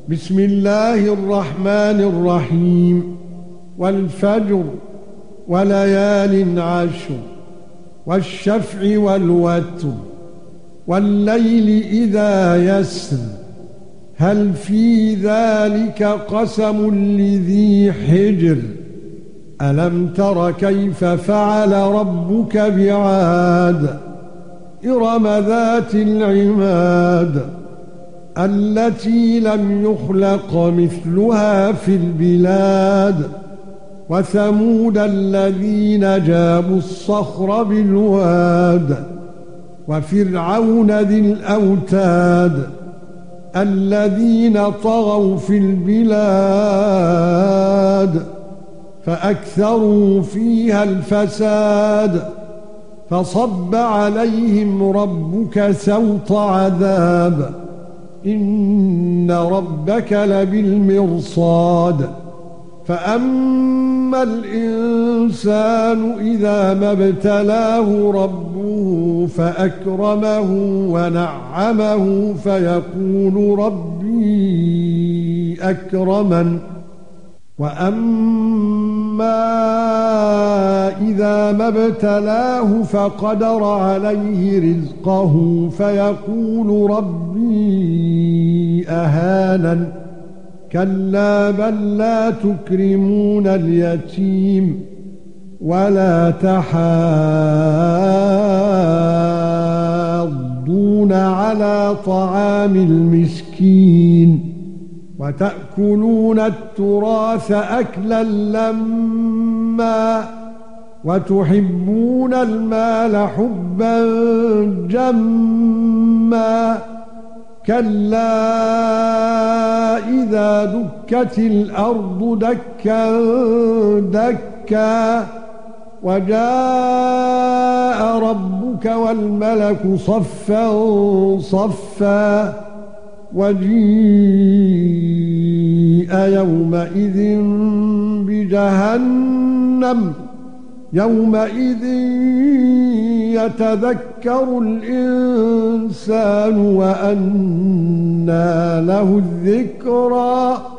بسم الله الرحمن الرحيم. والفجر وليال عشر والشفع والوتر والليل إذا يسر هل في ذلك قسم لذي حجر ألم تر كيف فعل ربك بعاد إرم ذات العماد التي لم يخلق مثلها في البلاد وثمود الذين جابوا الصخر بالواد وفرعون ذي الأوتاد الذين طغوا في البلاد فأكثروا فيها الفساد فصب عليهم ربك سوط عذاب إن ربك لبالمرصاد فأما الإنسان إذا ما ابتلاه ربه فأكرمه ونعمه فيقول ربي أكرمن وأما إذا ما ابتلاه فقدر عليه رزقه فيقول ربي أهانن كلا بل لا تكرمون اليتيم ولا تحاضون على طعام المسكين وتأكلون التراث أكلا لما وتحبون المال حبا جما كلا إذا دكت الأرض دكا دكا وجاء ربك والملك صفا صفا وجيء يومئذ بجهنم يومئذ يتذكر الإنسان وأنى له الذكرى